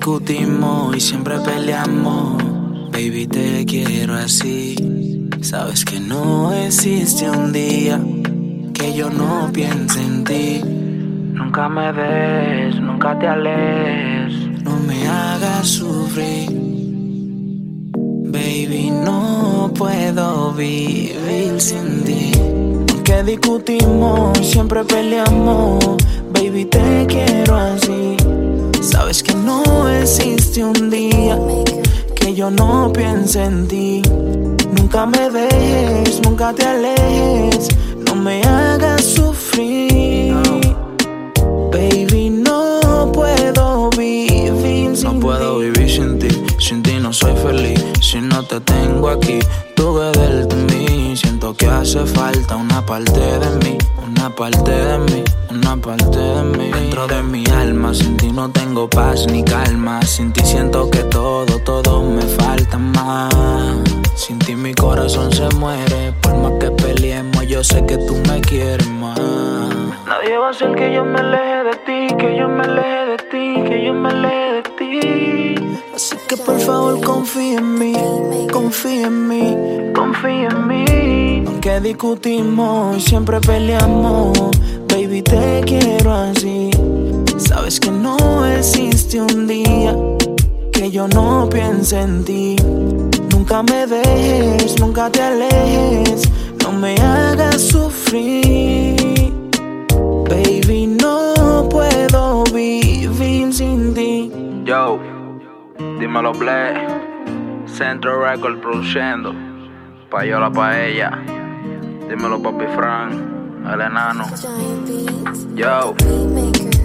discutimos y siempre peleamos. Baby, te quiero así. Sabes que no existe un día que yo no piense en ti. Nunca me des, nunca te alejes. No me hagas sufrir. Baby, no puedo vivir sin ti. Aunque discutimos, siempre peleamos. Baby, te quiero así. Sabes que no existe un día que yo no piense en ti. Nunca me dejes, nunca te alejes. No me hagas sufrir. Baby, no puedo vivir sin ti. No puedo vivir sin ti. Sin ti no soy feliz. Si no te tengo aquí, tú dentro de mí. Siento que hace falta una parte de mí. Una parte de mí, una parte de mí. Dentro de mi alma, sin ti no tengo paz ni calma. Sin ti siento que todo me falta más. Sin ti mi corazón se muere. Por más que peleemos, yo sé que tú me quieres más. Nadie va a hacer que yo me aleje de ti, que yo me aleje de ti, que yo me aleje de ti. Así que por favor confía en mí, confía en mí, confía en mí. Aunque discutimos, siempre peleamos. Baby, te quiero así. Sabes que no existe un día que yo no piense en ti. Nunca me dejes, nunca te alejes. No me hagas sufrir. Baby, no puedo vivir sin ti. Yo, dímelo Play, Centro Record produciendo, Payola pa' ella. Dímelo Papi Frank, el enano. Yo.